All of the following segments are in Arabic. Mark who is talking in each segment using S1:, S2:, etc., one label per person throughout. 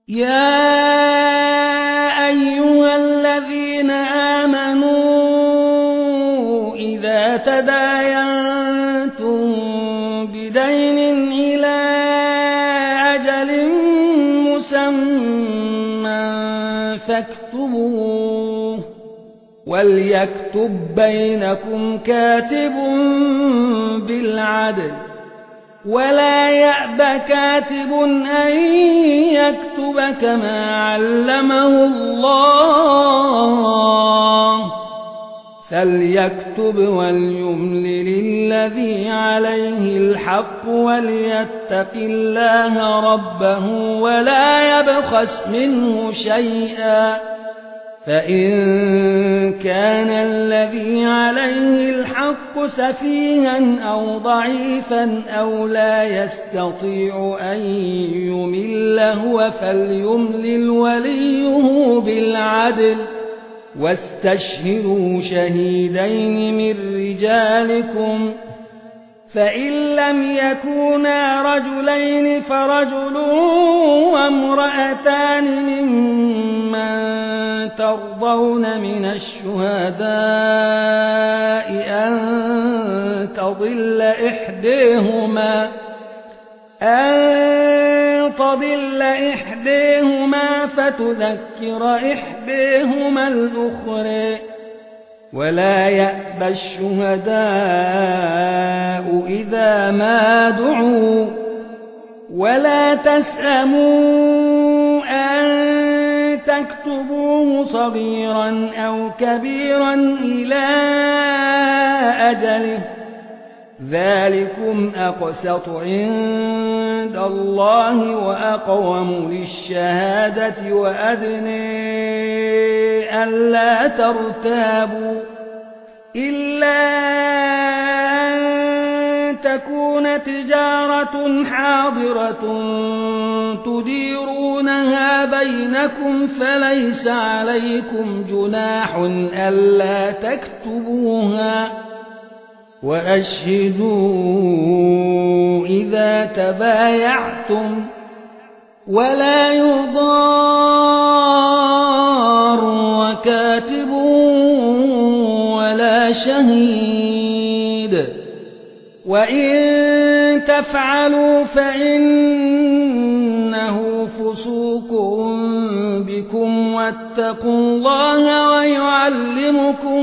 S1: يا أيها الذين آمنوا إذا تداينتم بدين إلى أجل مسمى فاكتبوه وليكتب بينكم كاتب بالعدل ولا يأب كاتب أن يكتب كما علمه الله فليكتب وليملل الذي عليه الحق وليتق الله ربه ولا يبخس منه شيئا فإن كان الذي عليه الحق سفيها أو ضعيفا أو لا يستطيع أن يمل هو فليملل وليه بالعدل واستشهدوا شهيدين من رجالكم فإن لم يكونا رجلين فرجل وامرأتان ممن ترضون من الشهداء أن تضل إحداهما فتذكر إحداهما الأخرى ولا يأبى الشهداء إذا ما دعوا ولا تسأموا أن تكتبوه صغيرا أو كبيرا إلى أجله ذلكم أقسط عند الله وأقوم للشهادة وأدنى ألا ترتابوا إلا أن تكون تجارة حاضرة تديرونها بينكم فليس عليكم جناح ألا تكتبوها وأشهدوا إذا تبايعتم ولا يضار كاتب ولا شهيد وإن تفعلوا فإنه فسوق بكم واتقوا الله ويعلمكم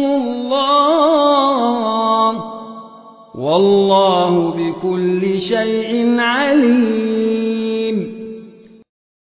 S1: الله والله بكل شيء عليم